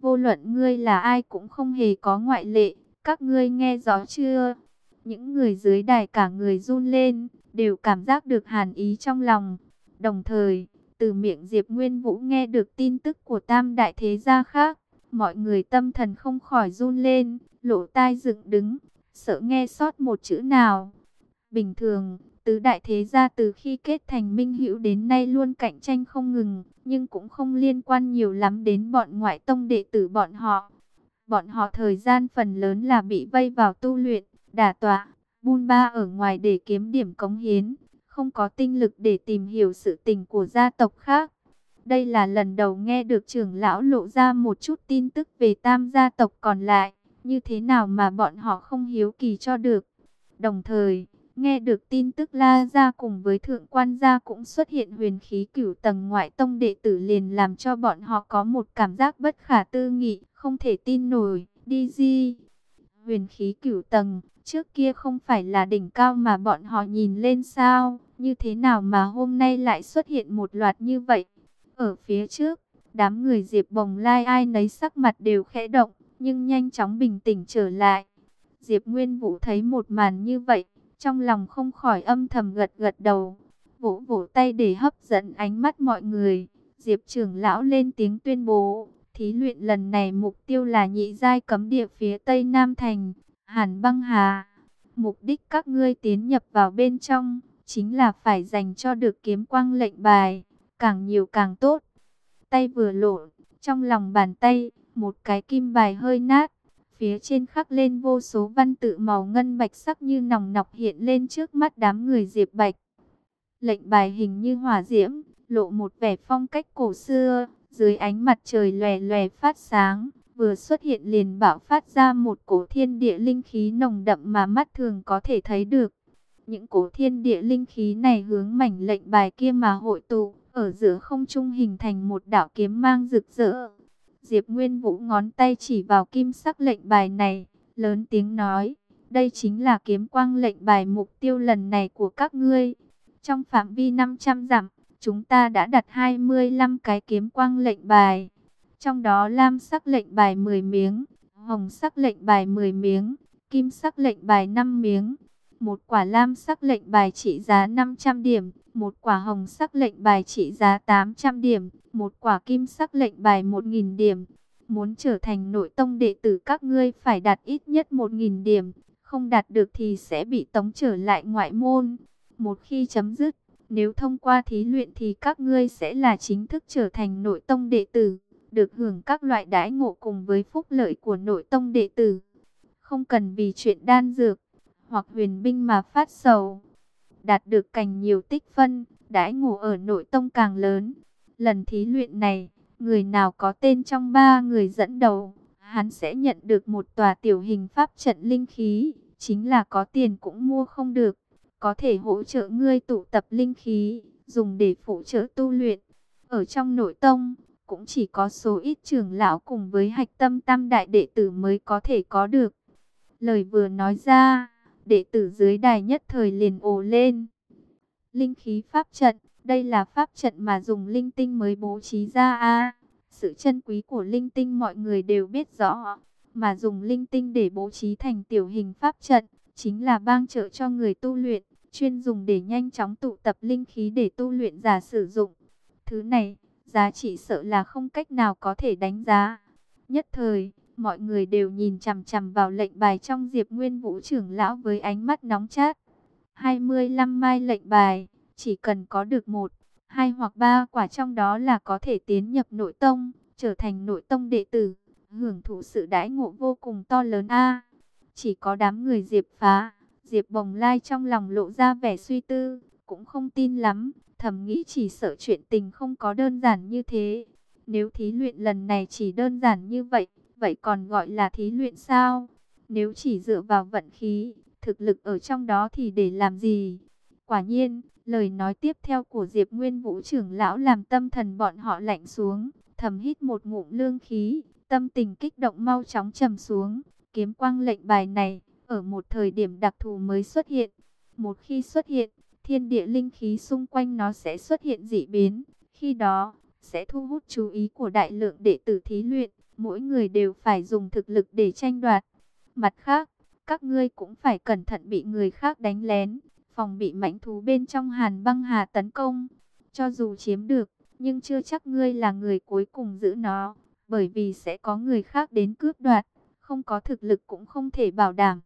Vô luận ngươi là ai cũng không hề có ngoại lệ, các ngươi nghe rõ chưa? Những người dưới đài cả người run lên, đều cảm giác được hàn ý trong lòng. Đồng thời, từ miệng Diệp Nguyên Vũ nghe được tin tức của tam đại thế gia khác, mọi người tâm thần không khỏi run lên, lỗ tai dựng đứng, sợ nghe sót một chữ nào. Bình thường, tứ đại thế gia từ khi kết thành minh hữu đến nay luôn cạnh tranh không ngừng, nhưng cũng không liên quan nhiều lắm đến bọn ngoại tông đệ tử bọn họ. Bọn họ thời gian phần lớn là bị vây vào tu luyện, đả tọa, bôn ba ở ngoài để kiếm điểm cống hiến, không có tinh lực để tìm hiểu sự tình của gia tộc khác. Đây là lần đầu nghe được trưởng lão lộ ra một chút tin tức về tam gia tộc còn lại, như thế nào mà bọn họ không hiếu kỳ cho được. Đồng thời, nghe được tin tức La Gia cùng với Thượng Quan Gia cũng xuất hiện huyền khí cửu tầng ngoại tông đệ tử, liền làm cho bọn họ có một cảm giác bất khả tư nghị, không thể tin nổi. Đi gì? Huyền khí cửu tầng, trước kia không phải là đỉnh cao mà bọn họ nhìn lên sao? Như thế nào mà hôm nay lại xuất hiện một loạt như vậy? Ở phía trước, đám người Diệp Bồng Lai ai nấy sắc mặt đều khẽ động, nhưng nhanh chóng bình tĩnh trở lại. Diệp Nguyên Vũ thấy một màn như vậy, trong lòng không khỏi âm thầm gật gật đầu, vỗ vỗ tay để hấp dẫn ánh mắt mọi người. Diệp trưởng lão lên tiếng tuyên bố, thí luyện lần này mục tiêu là nhị giai cấm địa phía tây Nam Thành, Hàn Băng Hà. Mục đích các ngươi tiến nhập vào bên trong, chính là phải dành cho được kiếm quang lệnh bài, càng nhiều càng tốt. Tay vừa lộn, trong lòng bàn tay, một cái kim bài hơi nát. Phía trên khắc lên vô số văn tự màu ngân bạch sắc như nòng nọc hiện lên trước mắt đám người Diệp Bạch. Lệnh bài hình như hỏa diễm, lộ một vẻ phong cách cổ xưa, dưới ánh mặt trời lòe lòe phát sáng, vừa xuất hiện liền bạo phát ra một cổ thiên địa linh khí nồng đậm mà mắt thường có thể thấy được. Những cổ thiên địa linh khí này hướng mảnh lệnh bài kia mà hội tụ, ở giữa không trung hình thành một đạo kiếm mang rực rỡ. Diệp Nguyên Vũ ngón tay chỉ vào kim sắc lệnh bài này, lớn tiếng nói, đây chính là kiếm quang lệnh bài mục tiêu lần này của các ngươi. Trong phạm vi 500 dặm, chúng ta đã đặt 25 cái kiếm quang lệnh bài. Trong đó lam sắc lệnh bài 10 miếng, hồng sắc lệnh bài 10 miếng, kim sắc lệnh bài 5 miếng. Một quả lam sắc lệnh bài trị giá 500 điểm, một quả hồng sắc lệnh bài trị giá 800 điểm, một quả kim sắc lệnh bài 1000 điểm. Muốn trở thành nội tông đệ tử các ngươi phải đạt ít nhất 1000 điểm, không đạt được thì sẽ bị tống trở lại ngoại môn. Một khi chấm dứt, nếu thông qua thí luyện thì các ngươi sẽ là chính thức trở thành nội tông đệ tử, được hưởng các loại đãi ngộ cùng với phúc lợi của nội tông đệ tử. Không cần vì chuyện đan dược hoặc huyền binh mà phát sầu. Đạt được càng nhiều tích phân, đãi ngộ ở nội tông càng lớn. Lần thí luyện này, người nào có tên trong 3 người dẫn đầu, hắn sẽ nhận được một tòa tiểu hình pháp trận linh khí, chính là có tiền cũng mua không được. Có thể hỗ trợ ngươi tụ tập linh khí, dùng để phụ trợ tu luyện. Ở trong nội tông, cũng chỉ có số ít trưởng lão cùng với hạch tâm tam đại đệ tử mới có thể có được. Lời vừa nói ra, đệ tử dưới đài nhất thời liền ồ lên. Linh khí pháp trận, đây là pháp trận mà dùng linh tinh mới bố trí ra a. Sự chân quý của linh tinh mọi người đều biết rõ, mà dùng linh tinh để bố trí thành tiểu hình pháp trận, chính là bang trợ cho người tu luyện, chuyên dùng để nhanh chóng tụ tập linh khí để tu luyện giả sử dụng. Thứ này, giá trị sợ là không cách nào có thể đánh giá. Nhất thời, mọi người đều nhìn chằm chằm vào lệnh bài trong Diệp Nguyên Vũ trưởng lão với ánh mắt nóng chát. 25 mai lệnh bài, chỉ cần có được 1, 2 hoặc 3 quả trong đó là có thể tiến nhập nội tông, trở thành nội tông đệ tử, hưởng thụ sự đãi ngộ vô cùng to lớn a. Chỉ có đám người Diệp Phá, Diệp Bồng Lai trong lòng lộ ra vẻ suy tư, cũng không tin lắm, thầm nghĩ chỉ sợ chuyện tình không có đơn giản như thế. Nếu thí luyện lần này chỉ đơn giản như vậy, vậy còn gọi là thí luyện sao? Nếu chỉ dựa vào vận khí, thực lực ở trong đó thì để làm gì? Quả nhiên, lời nói tiếp theo của Diệp Nguyên Vũ trưởng lão làm tâm thần bọn họ lạnh xuống, thầm hít một ngụm lương khí, tâm tình kích động mau chóng trầm xuống. Kiếm quang lệnh bài này, ở một thời điểm đặc thù mới xuất hiện. Một khi xuất hiện, thiên địa linh khí xung quanh nó sẽ xuất hiện dị biến. Khi đó, sẽ thu hút chú ý của đại lượng đệ tử thí luyện, mỗi người đều phải dùng thực lực để tranh đoạt. Mặt khác, các ngươi cũng phải cẩn thận bị người khác đánh lén, phòng bị mãnh thú bên trong Hàn Băng Hà tấn công. Cho dù chiếm được, nhưng chưa chắc ngươi là người cuối cùng giữ nó, bởi vì sẽ có người khác đến cướp đoạt, không có thực lực cũng không thể bảo đảm.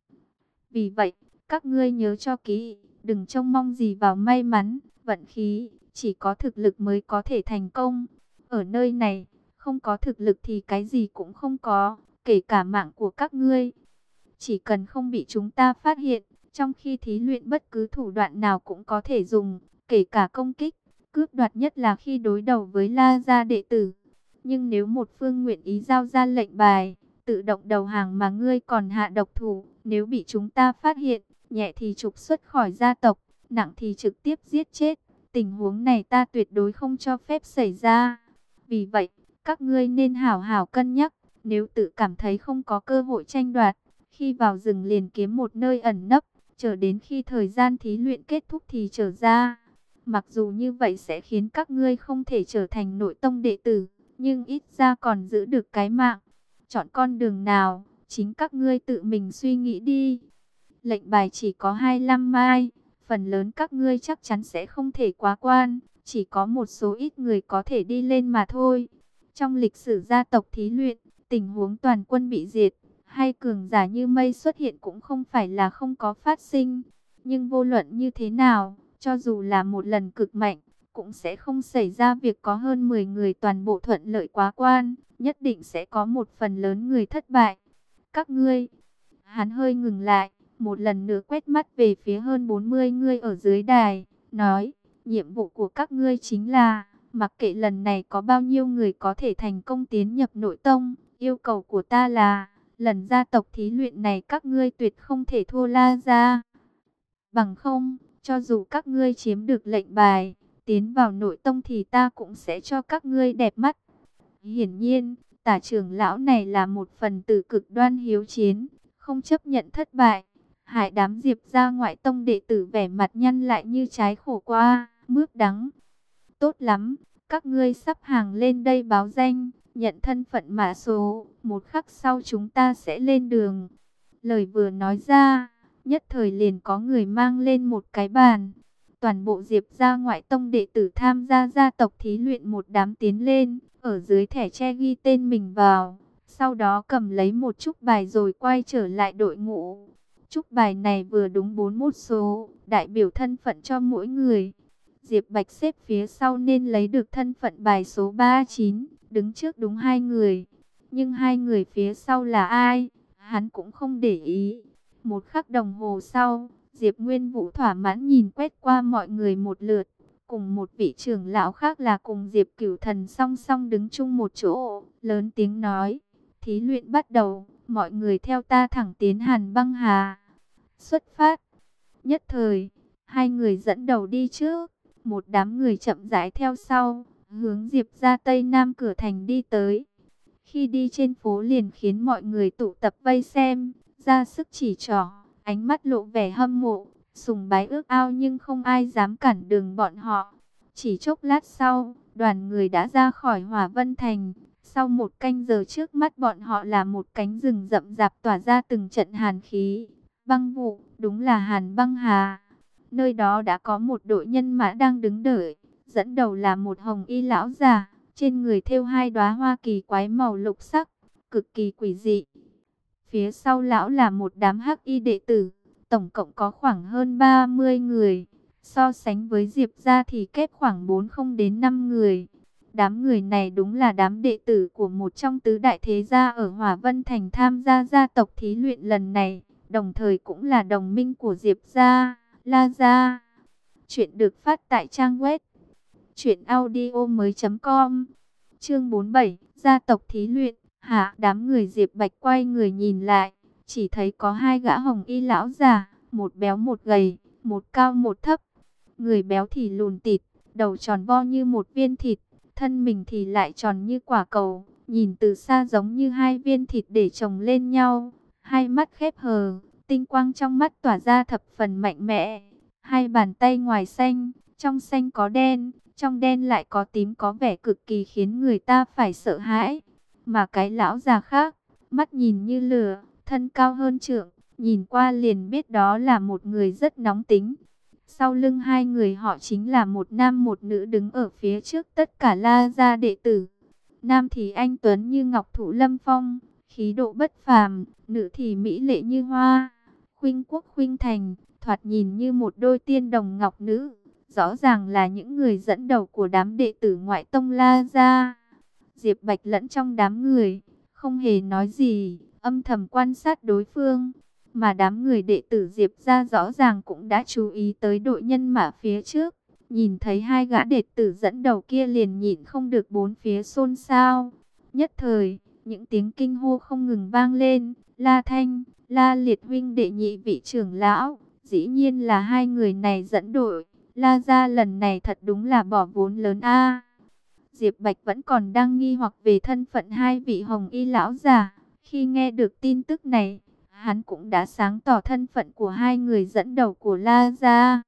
Vì vậy, các ngươi nhớ cho kỹ, đừng trông mong gì vào may mắn, vận khí, chỉ có thực lực mới có thể thành công. Ở nơi này, không có thực lực thì cái gì cũng không có, kể cả mạng của các ngươi. Chỉ cần không bị chúng ta phát hiện, trong khi thí luyện bất cứ thủ đoạn nào cũng có thể dùng, kể cả công kích, cướp đoạt, nhất là khi đối đầu với La gia đệ tử. Nhưng nếu một phương nguyện ý giao ra lệnh bài, tự động đầu hàng mà ngươi còn hạ độc thủ, nếu bị chúng ta phát hiện, nhẹ thì trục xuất khỏi gia tộc, nặng thì trực tiếp giết chết. Tình huống này ta tuyệt đối không cho phép xảy ra. Vì vậy, các ngươi nên hảo hảo cân nhắc, nếu tự cảm thấy không có cơ hội tranh đoạt, khi vào rừng liền kiếm một nơi ẩn nấp, chờ đến khi thời gian thí luyện kết thúc thì trở ra. Mặc dù như vậy sẽ khiến các ngươi không thể trở thành nội tông đệ tử, nhưng ít ra còn giữ được cái mạng. Chọn con đường nào, chính các ngươi tự mình suy nghĩ đi. Lệnh bài chỉ có 25 mai, phần lớn các ngươi chắc chắn sẽ không thể quá quan, chỉ có một số ít người có thể đi lên mà thôi. Trong lịch sử gia tộc thí luyện, tình huống toàn quân bị diệt, hay cường giả như mây xuất hiện cũng không phải là không có phát sinh. Nhưng vô luận như thế nào, cho dù là một lần cực mạnh, cũng sẽ không xảy ra việc có hơn 10 người toàn bộ thuận lợi quá quan, nhất định sẽ có một phần lớn người thất bại. Các ngươi, hắn hơi ngừng lại, một lần nữa quét mắt về phía hơn 40 người ở dưới đài, nói, nhiệm vụ của các ngươi chính là, mặc kệ lần này có bao nhiêu người có thể thành công tiến nhập nội tông, yêu cầu của ta là, lần gia tộc thí luyện này các ngươi tuyệt không thể thua La gia. Bằng không, cho dù các ngươi chiếm được lệnh bài, tiến vào nội tông thì ta cũng sẽ cho các ngươi đẹp mắt. Hiển nhiên, Tả trưởng lão này là một phần tử cực đoan hiếu chiến, không chấp nhận thất bại. Hại đám Diệp gia ngoại tông đệ tử vẻ mặt nhăn lại như trái khổ qua, mướp đắng. Tốt lắm, các ngươi sắp hàng lên đây báo danh, nhận thân phận mã số, một khắc sau chúng ta sẽ lên đường. Lời vừa nói ra, nhất thời liền có người mang lên một cái bàn. Toàn bộ Diệp gia ngoại tông đệ tử tham gia gia tộc thí luyện một đám tiến lên, ở dưới thẻ tre ghi tên mình vào. Sau đó cầm lấy một chúc bài rồi quay trở lại đội ngũ. Chúc bài này vừa đúng 41 số, đại biểu thân phận cho mỗi người. Diệp Bạch xếp phía sau nên lấy được thân phận bài số 39, đứng trước đúng 2 người. Nhưng 2 người phía sau là ai, hắn cũng không để ý. Một khắc đồng hồ sau, Diệp Nguyên Vũ thỏa mãn nhìn quét qua mọi người một lượt. Cùng một vị trưởng lão khác là cùng Diệp Cửu Thần song song đứng chung một chỗ, lớn tiếng nói, thí luyện bắt đầu, mọi người theo ta thẳng tiến Hàn Băng Hà. Xuất phát. Nhất thời, 2 người dẫn đầu đi trước, một đám người chậm rãi theo sau, hướng Diệp ra Tây Nam cửa thành đi tới. Khi đi trên phố liền khiến mọi người tụ tập vây xem, ra sức chỉ trỏ, ánh mắt lộ vẻ hâm mộ, sùng bái ước ao, nhưng không ai dám cản đường bọn họ. Chỉ chốc lát sau, đoàn người đã ra khỏi Hỏa Vân Thành. Sau một canh giờ, trước mắt bọn họ là một cánh rừng rậm rạp tỏa ra từng trận hàn khí, băng vụ, đúng là Hàn Băng Hà. Nơi đó đã có một đội nhân mã đang đứng đợi, dẫn đầu là một hồng y lão già, trên người thêu 2 đóa hoa kỳ quái màu lục sắc, cực kỳ quỷ dị. Phía sau lão là một đám hắc y đệ tử, tổng cộng có khoảng hơn 30 người. So sánh với Diệp gia thì kép khoảng 40 đến 5 người. Đám người này đúng là đám đệ tử của một trong tứ đại thế gia ở Hỏa Vân Thành tham gia gia tộc thí luyện lần này, đồng thời cũng là đồng minh của Diệp gia, La gia. Chuyện được phát tại trang web truyệnaudiomoi.com. Chương 47, gia tộc thí luyện. Hả? Đám người Diệp Bạch quay người nhìn lại, chỉ thấy có 2 gã hồng y lão già, một béo một gầy, một cao một thấp. Người béo thì lùn tịt, đầu tròn vo như một viên thịt, thân mình thì lại tròn như quả cầu, nhìn từ xa giống như 2 viên thịt để chồng lên nhau. 2 mắt khép hờ, tinh quang trong mắt tỏa ra thập phần mạnh mẽ. 2 bàn tay ngoài xanh, trong xanh có đen, trong đen lại có tím, có vẻ cực kỳ khiến người ta phải sợ hãi. Mà cái lão già khác, mắt nhìn như lửa, thân cao hơn trượng, nhìn qua liền biết đó là một người rất nóng tính. Sau lưng hai người họ chính là một nam một nữ đứng ở phía trước tất cả La gia đệ tử. Nam thì anh tuấn như ngọc thụ lâm phong, khí độ bất phàm, nữ thì mỹ lệ như hoa, khuynh quốc khuynh thành, thoạt nhìn như một đôi tiên đồng ngọc nữ. Rõ ràng là những người dẫn đầu của đám đệ tử ngoại tông La gia. Diệp Bạch lẫn trong đám người, không hề nói gì, âm thầm quan sát đối phương. Mà đám người đệ tử Diệp gia rõ ràng cũng đã chú ý tới đội nhân mã phía trước. Nhìn thấy hai gã đệ tử dẫn đầu kia liền nhịn không được bốn phía xôn xao. Nhất thời, những tiếng kinh hô không ngừng vang lên. La Thanh, La Liệt huynh đệ nhị vị trưởng lão, dĩ nhiên là hai người này dẫn đội. La gia lần này thật đúng là bỏ vốn lớn a. Diệp Bạch vẫn còn đang nghi hoặc về thân phận hai vị hồng y lão già. Khi nghe được tin tức này, hắn cũng đã sáng tỏ thân phận của hai người dẫn đầu của La gia.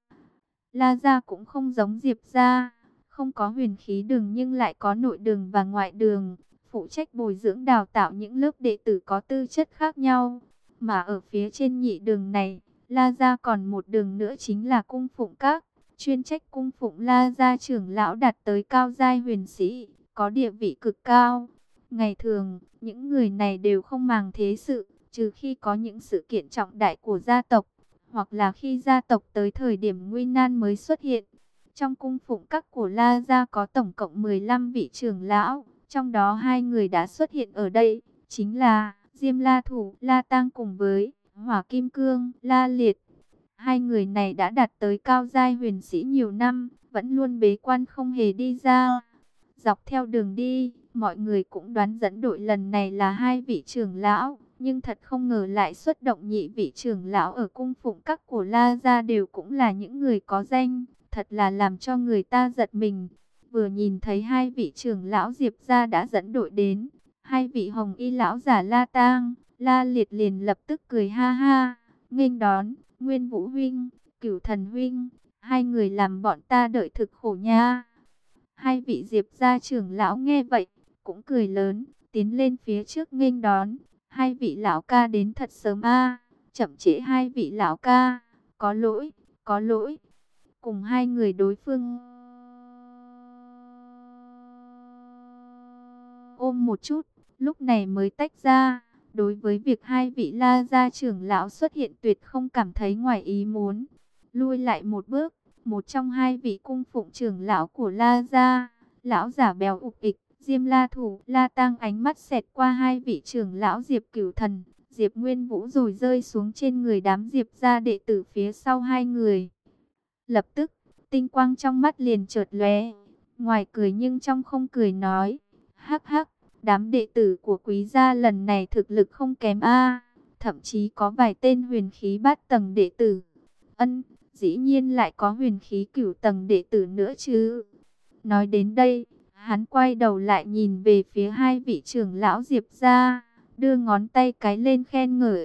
La gia cũng không giống Diệp gia, không có huyền khí đường nhưng lại có nội đường và ngoại đường, phụ trách bồi dưỡng đào tạo những lớp đệ tử có tư chất khác nhau. Mà ở phía trên nhị đường này, La gia còn một đường nữa chính là cung phụng các, chuyên trách cung phụng La gia trưởng lão đạt tới cao giai huyền sĩ, có địa vị cực cao. Ngày thường, những người này đều không màng thế sự, trừ khi có những sự kiện trọng đại của gia tộc, hoặc là khi gia tộc tới thời điểm nguy nan mới xuất hiện. Trong cung phụng các của La gia có tổng cộng 15 vị trưởng lão, trong đó hai người đã xuất hiện ở đây, chính là Diêm La Thủ, La Tang cùng với Hỏa Kim Cương, La Liệt. Hai người này đã đạt tới cao giai huyền sĩ nhiều năm, vẫn luôn bế quan không hề đi ra. Dọc theo đường đi, mọi người cũng đoán dẫn đội lần này là hai vị trưởng lão, nhưng thật không ngờ lại xuất động nhị vị trưởng lão ở cung phụng các của La gia đều cũng là những người có danh, thật là làm cho người ta giật mình. Vừa nhìn thấy hai vị trưởng lão Diệp gia đã dẫn đội đến, hai vị hồng y lão giả La Tang, La Liệt liền lập tức cười ha ha, nghênh đón, Nguyên Vũ huynh, Cửu Thần huynh, hai người làm bọn ta đợi thực khổ nha. Hai vị Diệp gia trưởng lão nghe vậy, cũng cười lớn, tiến lên phía trước nghênh đón. Hai vị lão ca đến thật sớm a, chậm trễ hai vị lão ca, có lỗi, có lỗi. Cùng hai người đối phương ôm một chút, lúc này mới tách ra. Đối với việc hai vị La gia trưởng lão xuất hiện tuyệt không cảm thấy ngoài ý muốn. Lui lại một bước, một trong hai vị cung phụng trưởng lão của La gia, lão giả béo ục ịch, Diêm La Thủ, La Tang ánh mắt xẹt qua hai vị trưởng lão Diệp Cửu Thần, Diệp Nguyên Vũ rồi rơi xuống trên người đám Diệp gia đệ tử phía sau hai người. Lập tức, tinh quang trong mắt liền chợt lóe, ngoài cười nhưng trong không cười nói, hắc hắc, đám đệ tử của quý gia lần này thực lực không kém a, thậm chí có vài tên huyền khí bát tầng đệ tử. Ân, dĩ nhiên lại có huyền khí cửu tầng đệ tử nữa chứ. Nói đến đây, hắn quay đầu lại nhìn về phía hai vị trưởng lão Diệp gia, đưa ngón tay cái lên khen ngợi,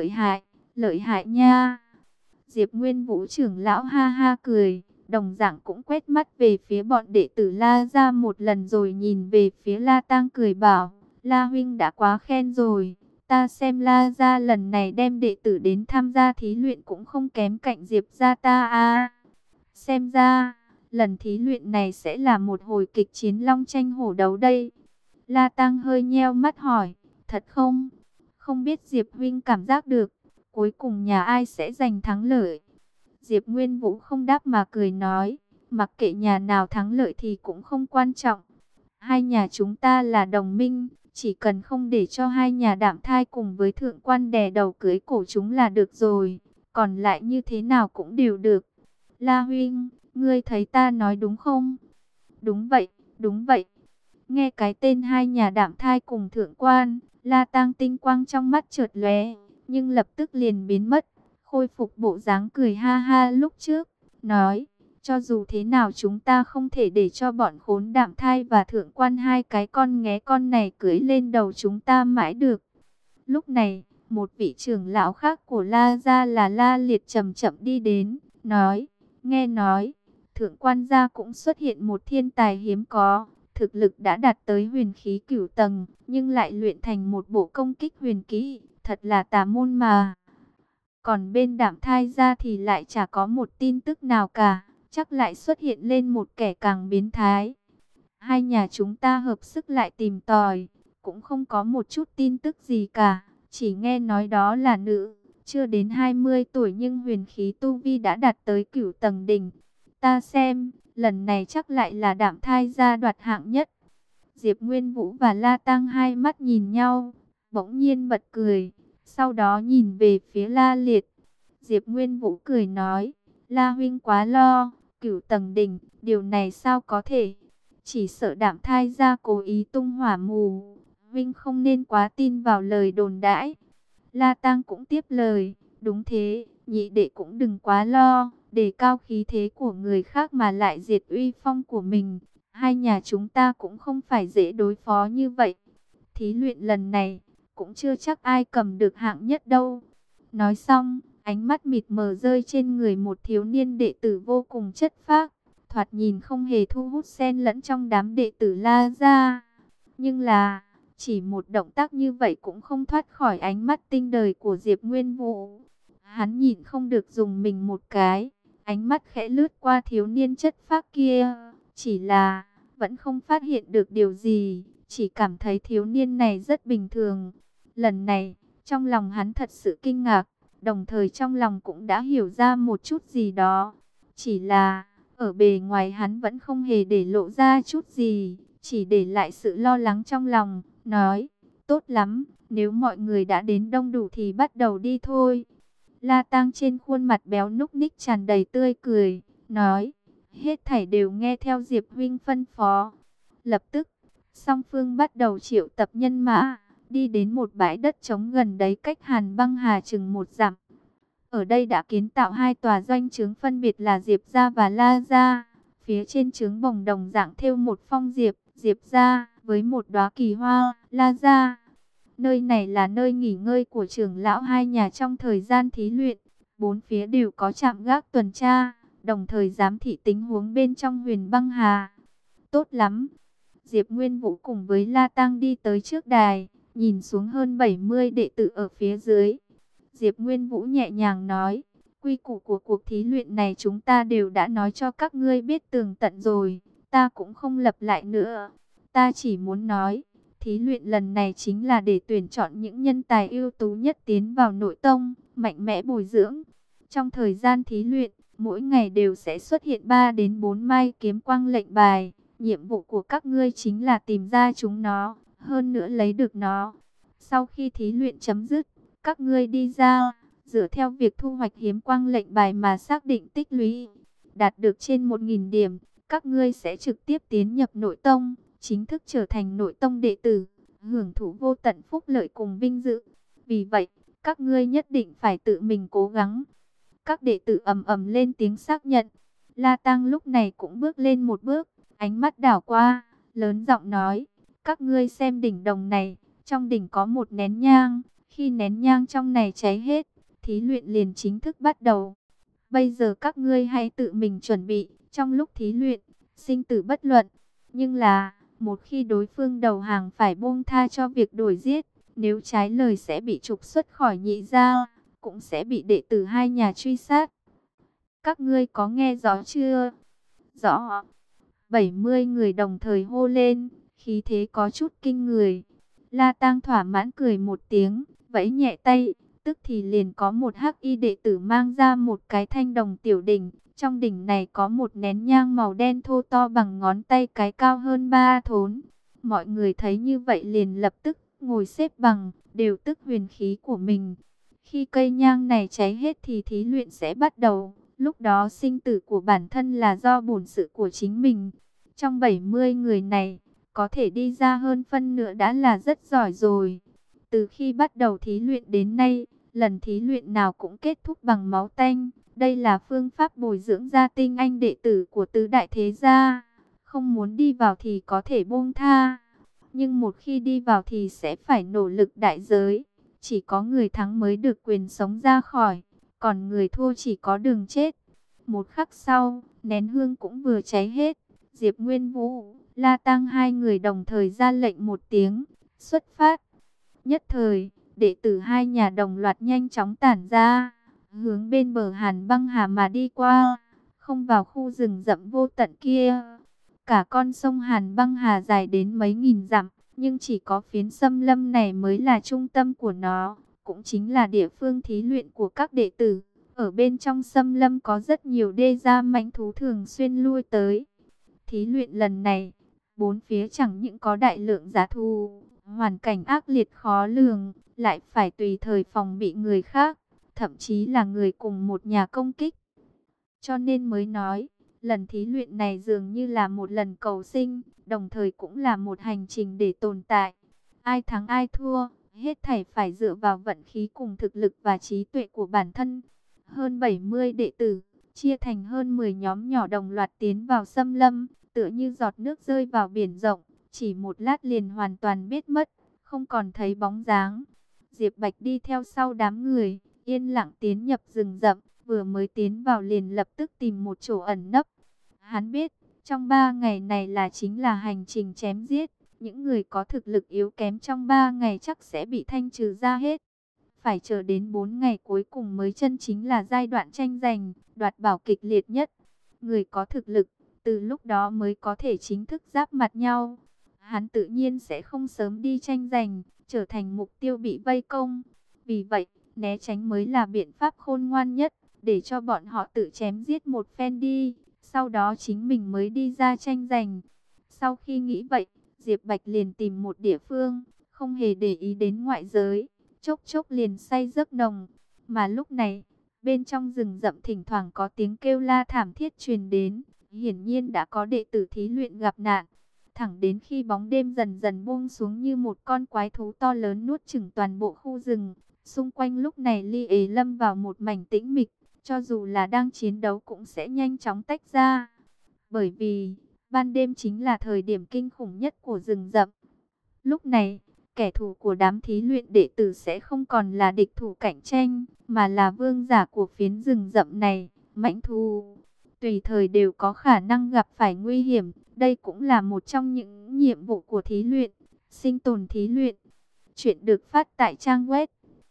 lợi hại nha. Diệp Nguyên Vũ trưởng lão ha ha cười, đồng dạng cũng quét mắt về phía bọn đệ tử La gia một lần rồi nhìn về phía La Tang cười bảo, La huynh đã quá khen rồi, ta xem La gia lần này đem đệ tử đến tham gia thí luyện cũng không kém cạnh Diệp gia ta a. Xem ra, lần thí luyện này sẽ là một hồi kịch chiến long tranh hổ đấu đây. La Tang hơi nheo mắt hỏi, thật không? Không biết Diệp huynh cảm giác được, cuối cùng nhà ai sẽ giành thắng lợi? Diệp Nguyên Vũ không đáp mà cười nói, mặc kệ nhà nào thắng lợi thì cũng không quan trọng. Hai nhà chúng ta là đồng minh, chỉ cần không để cho hai nhà Đạm Thai cùng với thượng quan đè đầu cưới cổ chúng là được rồi, còn lại như thế nào cũng đều được. La huynh, ngươi thấy ta nói đúng không? Đúng vậy, đúng vậy. Nghe cái tên hai nhà Đạm Thai cùng thượng quan, La Tang tinh quang trong mắt chợt lóe, nhưng lập tức liền biến mất, khôi phục bộ dáng cười ha ha lúc trước, nói, cho dù thế nào chúng ta không thể để cho bọn khốn Đạm Thai và thượng quan hai cái con nghé con này cưỡi lên đầu chúng ta mãi được. Lúc này, một vị trưởng lão khác của La gia là La Liệt chậm chậm đi đến, nói, nghe nói, thượng quan gia cũng xuất hiện một thiên tài hiếm có, thực lực đã đạt tới huyền khí cửu tầng, nhưng lại luyện thành một bộ công kích huyền kỹ, thật là tà môn mà. Còn bên Đạm Thai gia thì lại chả có một tin tức nào cả, chắc lại xuất hiện lên một kẻ càng biến thái. Hai nhà chúng ta hợp sức lại tìm tòi, cũng không có một chút tin tức gì cả, chỉ nghe nói đó là nữ, chưa đến 20 tuổi nhưng huyền khí tu vi đã đạt tới cửu tầng đỉnh. Ta xem, lần này chắc lại là Đạm Thai gia đoạt hạng nhất. Diệp Nguyên Vũ và La Tăng hai mắt nhìn nhau, bỗng nhiên bật cười, sau đó nhìn về phía La Liệt. Diệp Nguyên Vũ cười nói, La huynh quá lo, cửu tầng đỉnh, điều này sao có thể? Chỉ sợ Đạm Thai gia cố ý tung hỏa mù, huynh không nên quá tin vào lời đồn đãi. La Tăng cũng tiếp lời, đúng thế, nhị đệ cũng đừng quá lo, đề cao khí thế của người khác mà lại diệt uy phong của mình. Hai nhà chúng ta cũng không phải dễ đối phó như vậy. Thí luyện lần này, cũng chưa chắc ai cầm được hạng nhất đâu. Nói xong, ánh mắt mịt mờ rơi trên người một thiếu niên đệ tử vô cùng chất phác, thoạt nhìn không hề thu hút xen lẫn trong đám đệ tử La gia. Nhưng là, chỉ một động tác như vậy cũng không thoát khỏi ánh mắt tinh đời của Diệp Nguyên Vũ. Hắn nhìn không được dùng mình một cái, ánh mắt khẽ lướt qua thiếu niên chất phác kia, chỉ là vẫn không phát hiện được điều gì, chỉ cảm thấy thiếu niên này rất bình thường. Lần này, trong lòng hắn thật sự kinh ngạc, đồng thời trong lòng cũng đã hiểu ra một chút gì đó. Chỉ là, ở bề ngoài hắn vẫn không hề để lộ ra chút gì, chỉ để lại sự lo lắng trong lòng, nói, tốt lắm, nếu mọi người đã đến đông đủ thì bắt đầu đi thôi. La Tăng trên khuôn mặt béo núc ních tràn đầy tươi cười, nói, hết thảy đều nghe theo Diệp huynh phân phó. Lập tức, song phương bắt đầu triệu tập nhân mã, đi đến một bãi đất trống gần đấy cách Hàn Băng Hà chừng 1 dặm. Ở đây đã kiến tạo 2 tòa doanh trướng phân biệt là Diệp gia và La gia. Phía trên trướng bồng đồng dạng thêu một phong diệp, Diệp gia với một đóa kỳ hoa, La gia. Nơi này là nơi nghỉ ngơi của trưởng lão hai nhà trong thời gian thí luyện. 4 phía đều có trạm gác tuần tra, đồng thời giám thị tình huống bên trong Huyền Băng Hà. Tốt lắm. Diệp Nguyên Vũ cùng với La Tăng đi tới trước đài, nhìn xuống hơn 70 đệ tử ở phía dưới. Diệp Nguyên Vũ nhẹ nhàng nói, quy củ của cuộc thí luyện này chúng ta đều đã nói cho các ngươi biết tường tận rồi, ta cũng không lặp lại nữa. Ta chỉ muốn nói, thí luyện lần này chính là để tuyển chọn những nhân tài ưu tú nhất tiến vào nội tông, mạnh mẽ bồi dưỡng. Trong thời gian thí luyện, mỗi ngày đều sẽ xuất hiện 3 đến 4 mai kiếm quang lệnh bài. Nhiệm vụ của các ngươi chính là tìm ra chúng nó, hơn nữa lấy được nó. Sau khi thí luyện chấm dứt, các ngươi đi ra, dựa theo việc thu hoạch hiếm quang lệnh bài mà xác định tích lũy. Đạt được trên 1000 điểm, các ngươi sẽ trực tiếp tiến nhập nội tông, chính thức trở thành nội tông đệ tử, hưởng thụ vô tận phúc lợi cùng vinh dự. Vì vậy, các ngươi nhất định phải tự mình cố gắng. Các đệ tử ầm ầm lên tiếng xác nhận. La Tăng lúc này cũng bước lên một bước, ánh mắt đảo qua, lớn giọng nói, các ngươi xem đỉnh đồng này, trong đỉnh có một nén nhang, khi nén nhang trong này cháy hết, thí luyện liền chính thức bắt đầu. Bây giờ các ngươi hãy tự mình chuẩn bị, trong lúc thí luyện, sinh tử bất luận, nhưng là, một khi đối phương đầu hàng phải buông tha cho việc đuổi giết, nếu trái lời sẽ bị trục xuất khỏi nhị gia, cũng sẽ bị đệ tử hai nhà truy sát. Các ngươi có nghe rõ chưa? Rõ. 70 người đồng thời hô lên, khí thế có chút kinh người. La Tăng thỏa mãn cười một tiếng, vẫy nhẹ tay, tức thì liền có một hắc y đệ tử mang ra một cái thanh đồng tiểu đỉnh. Trong đỉnh này có một nén nhang màu đen thô to bằng ngón tay cái cao hơn 3 thốn. Mọi người thấy như vậy liền lập tức ngồi xếp bằng, đều tức huyền khí của mình. Khi cây nhang này cháy hết thì thí luyện sẽ bắt đầu. Lúc đó sinh tử của bản thân là do bổn sự của chính mình. Trong 70 người này, có thể đi ra hơn phân nửa đã là rất giỏi rồi. Từ khi bắt đầu thí luyện đến nay, lần thí luyện nào cũng kết thúc bằng máu tanh. Đây là phương pháp bồi dưỡng ra tinh anh đệ tử của tứ đại thế gia. Không muốn đi vào thì có thể buông tha. Nhưng một khi đi vào thì sẽ phải nỗ lực đại giới. Chỉ có người thắng mới được quyền sống ra khỏi, còn người thua chỉ có đường chết. Một khắc sau, nén hương cũng vừa cháy hết. Diệp Nguyên Vũ, La Tăng hai người đồng thời ra lệnh một tiếng, xuất phát. Nhất thời, đệ tử hai nhà đồng loạt nhanh chóng tản ra, hướng bên bờ Hàn Băng Hà mà đi qua, không vào khu rừng rậm vô tận kia. Cả con sông Hàn Băng Hà dài đến mấy nghìn dặm, nhưng chỉ có phiến xâm lâm này mới là trung tâm của nó, cũng chính là địa phương thí luyện của các đệ tử. Ở bên trong xâm lâm có rất nhiều đê gia mãnh thú thường xuyên lui tới. Thí luyện lần này, bốn phía chẳng những có đại lượng giá thú, hoàn cảnh ác liệt khó lường, lại phải tùy thời phòng bị người khác, thậm chí là người cùng một nhà công kích. Cho nên mới nói, lần thí luyện này dường như là một lần cầu sinh, đồng thời cũng là một hành trình để tồn tại. Ai thắng ai thua, hết thảy phải dựa vào vận khí cùng thực lực và trí tuệ của bản thân. Hơn 70 đệ tử, chia thành hơn 10 nhóm nhỏ đồng loạt tiến vào xâm lâm, tựa như giọt nước rơi vào biển rộng, chỉ một lát liền hoàn toàn biến mất, không còn thấy bóng dáng. Diệp Bạch đi theo sau đám người, yên lặng tiến nhập rừng rậm, vừa mới tiến vào liền lập tức tìm một chỗ ẩn nấp. Hắn biết, trong 3 ngày này chính là hành trình chém giết, những người có thực lực yếu kém trong 3 ngày chắc sẽ bị thanh trừ ra hết. Phải chờ đến 4 ngày cuối cùng mới chân chính là giai đoạn tranh giành, đoạt bảo kịch liệt nhất. Người có thực lực, từ lúc đó mới có thể chính thức giáp mặt nhau. Hắn tự nhiên sẽ không sớm đi tranh giành, trở thành mục tiêu bị vây công. Vì vậy, né tránh mới là biện pháp khôn ngoan nhất, để cho bọn họ tự chém giết một phen đi, sau đó chính mình mới đi ra tranh giành. Sau khi nghĩ vậy, Diệp Bạch liền tìm một địa phương, không hề để ý đến ngoại giới, chốc chốc liền say giấc nồng. Mà lúc này, bên trong rừng rậm thỉnh thoảng có tiếng kêu la thảm thiết truyền đến, hiển nhiên đã có đệ tử thí luyện gặp nạn. Thẳng đến khi bóng đêm dần dần buông xuống như một con quái thú to lớn nuốt chửng toàn bộ khu rừng, xung quanh lúc này li ề lâm vào một mảnh tĩnh mịch, cho dù là đang chiến đấu cũng sẽ nhanh chóng tách ra. Bởi vì, ban đêm chính là thời điểm kinh khủng nhất của rừng rậm. Lúc này, kẻ thù của đám thí luyện đệ tử sẽ không còn là địch thủ cạnh tranh, mà là vương giả của phiến rừng rậm này, mãnh thú. Tùy thời đều có khả năng gặp phải nguy hiểm, đây cũng là một trong những nhiệm vụ của thí luyện, sinh tồn thí luyện. Chuyện được phát tại trang web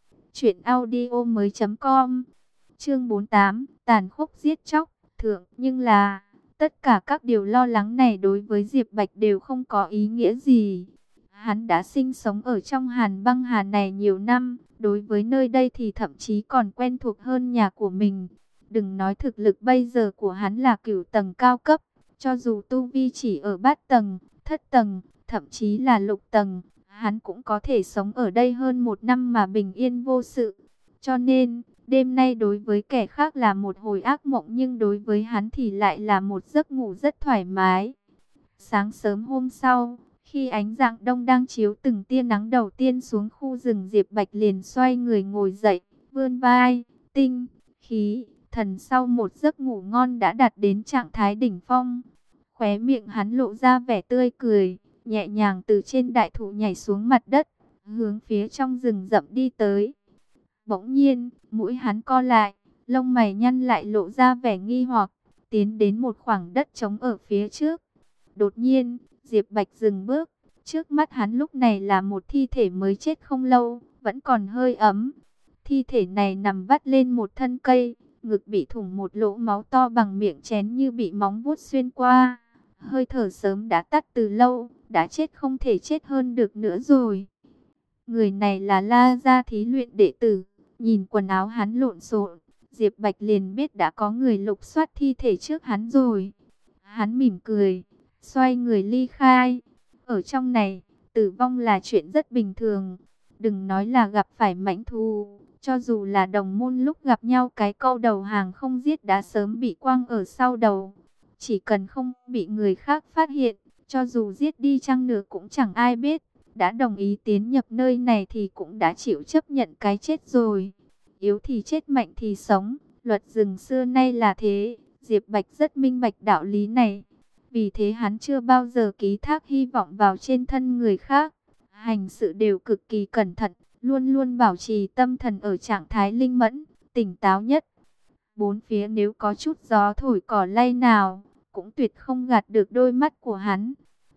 truyệnaudiomoi.com. Chương 48, tàn khốc giết chóc, thượng, nhưng là tất cả các điều lo lắng này đối với Diệp Bạch đều không có ý nghĩa gì. Hắn đã sinh sống ở trong Hàn Băng Hà này nhiều năm, đối với nơi đây thì thậm chí còn quen thuộc hơn nhà của mình. Đừng nói thực lực bây giờ của hắn là cửu tầng cao cấp, cho dù tu vi chỉ ở bát tầng, thất tầng, thậm chí là lục tầng, hắn cũng có thể sống ở đây hơn 1 năm mà bình yên vô sự. Cho nên, đêm nay đối với kẻ khác là một hồi ác mộng, nhưng đối với hắn thì lại là một giấc ngủ rất thoải mái. Sáng sớm hôm sau, khi ánh rạng đông đang chiếu từng tia nắng đầu tiên xuống khu rừng, Diệp Bạch liền xoay người ngồi dậy, vươn vai, tinh, khí, thần sau một giấc ngủ ngon đã đạt đến trạng thái đỉnh phong. Khóe miệng hắn lộ ra vẻ tươi cười, nhẹ nhàng từ trên đại thụ nhảy xuống mặt đất, hướng phía trong rừng rậm đi tới. Bỗng nhiên, mũi hắn co lại, lông mày nhăn lại lộ ra vẻ nghi hoặc, tiến đến một khoảng đất trống ở phía trước. Đột nhiên, Diệp Bạch dừng bước, trước mắt hắn lúc này là một thi thể mới chết không lâu, vẫn còn hơi ấm. Thi thể này nằm vắt lên một thân cây, ngực bị thủng một lỗ máu to bằng miệng chén như bị móng vuốt xuyên qua. Hơi thở sớm đã tắt từ lâu, đã chết không thể chết hơn được nữa rồi. Người này là La Gia thí luyện đệ tử. Nhìn quần áo hắn lộn xộn, Diệp Bạch liền biết đã có người lục soát thi thể trước hắn rồi. Hắn mỉm cười, xoay người ly khai. Ở trong này, tử vong là chuyện rất bình thường. Đừng nói là gặp phải mãnh thú, cho dù là đồng môn lúc gặp nhau cái câu đầu hàng không giết đã sớm bị quăng ở sau đầu. Chỉ cần không bị người khác phát hiện, cho dù giết đi chăng nữa cũng chẳng ai biết. Đã đồng ý tiến nhập nơi này thì cũng đã chịu chấp nhận cái chết rồi. Yếu thì chết, mạnh thì sống. Luật rừng xưa nay là thế. Diệp Bạch rất minh bạch đạo lý này. Vì thế hắn chưa bao giờ ký thác hy vọng vào trên thân người khác. Hành sự đều cực kỳ cẩn thận, luôn luôn bảo trì tâm thần ở trạng thái linh mẫn, tỉnh táo nhất. Bốn phía nếu có chút gió thổi cỏ lay nào, cũng tuyệt không gạt được đôi mắt của hắn.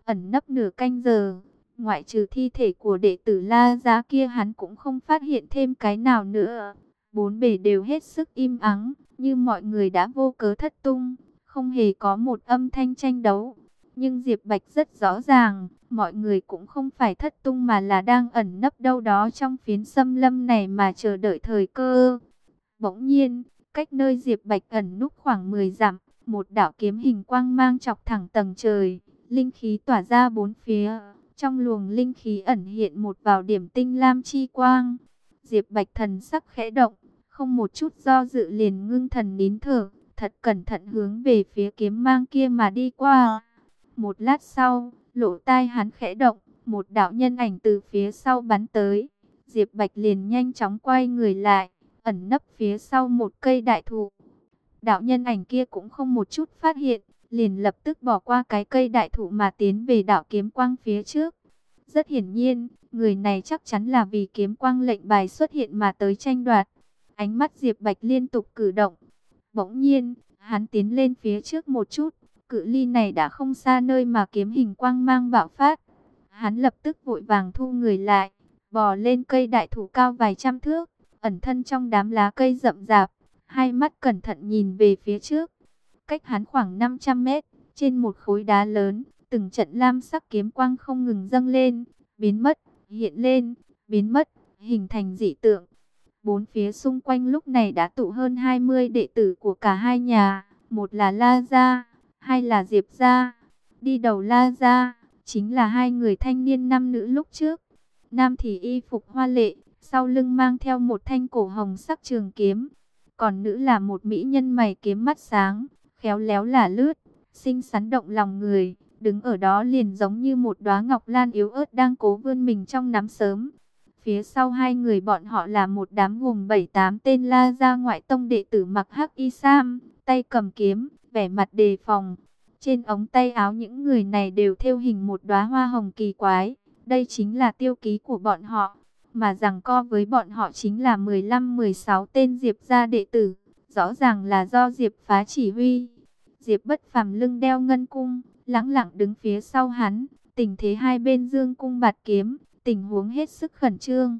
ẩn nấp nửa canh giờ. Ngoại trừ thi thể của đệ tử La Giá kia, hắn cũng không phát hiện thêm cái nào nữa. Bốn bề đều hết sức im ắng, như mọi người đã vô cớ thất tung, không hề có một âm thanh tranh đấu. Nhưng Diệp Bạch rất rõ ràng, mọi người cũng không phải thất tung mà là đang ẩn nấp đâu đó trong phiến xâm lâm này mà chờ đợi thời cơ. Bỗng nhiên, cách nơi Diệp Bạch ẩn núp khoảng 10 dặm, một đạo kiếm hình quang mang chọc thẳng tầng trời, linh khí tỏa ra bốn phía. Trong luồng linh khí ẩn hiện một vào điểm tinh lam chi quang. Diệp Bạch thần sắc khẽ động, không một chút do dự liền ngưng thần nín thở, thật cẩn thận hướng về phía kiếm mang kia mà đi qua. Một lát sau, lỗ tai hắn khẽ động, một đạo nhân ảnh từ phía sau bắn tới. Diệp Bạch liền nhanh chóng quay người lại, ẩn nấp phía sau một cây đại thụ. Đạo nhân ảnh kia cũng không một chút phát hiện, liền lập tức bỏ qua cái cây đại thụ mà tiến về đạo kiếm quang phía trước. Rất hiển nhiên, người này chắc chắn là vì kiếm quang lệnh bài xuất hiện mà tới tranh đoạt. Ánh mắt Diệp Bạch liên tục cử động. Bỗng nhiên, hắn tiến lên phía trước một chút, cự ly này đã không xa nơi mà kiếm hình quang mang bạo phát. Hắn lập tức vội vàng thu người lại, bò lên cây đại thụ cao vài trăm thước, ẩn thân trong đám lá cây rậm rạp, hai mắt cẩn thận nhìn về phía trước. Cách hắn khoảng 500 mét, trên một khối đá lớn, từng trận lam sắc kiếm quang không ngừng dâng lên, biến mất, hiện lên, biến mất, hình thành dị tượng. Bốn phía xung quanh lúc này đã tụ hơn 20 đệ tử của cả hai nhà, một là La gia, hai là Diệp gia. Đi đầu La gia chính là hai người thanh niên nam nữ lúc trước. Nam thì y phục hoa lệ, sau lưng mang theo một thanh cổ hồng sắc trường kiếm, còn nữ là một mỹ nhân mày kiếm mắt sáng, khéo léo là lướt, xinh xắn động lòng người, đứng ở đó liền giống như một đóa ngọc lan yếu ớt đang cố vươn mình trong nắng sớm. Phía sau hai người bọn họ là một đám gồm 7-8 tên La gia ngoại tông đệ tử mặc hắc y sam, tay cầm kiếm, vẻ mặt đề phòng. Trên ống tay áo những người này đều thêu hình một đóa hoa hồng kỳ quái, đây chính là tiêu ký của bọn họ. Mà giằng co với bọn họ chính là 15-16 tên Diệp gia đệ tử, rõ ràng là do Diệp Phá chỉ huy. Diệp Bất Phàm lưng đeo ngân cung, lẳng lặng đứng phía sau hắn, tình thế hai bên dương cung bạt kiếm, tình huống hết sức khẩn trương.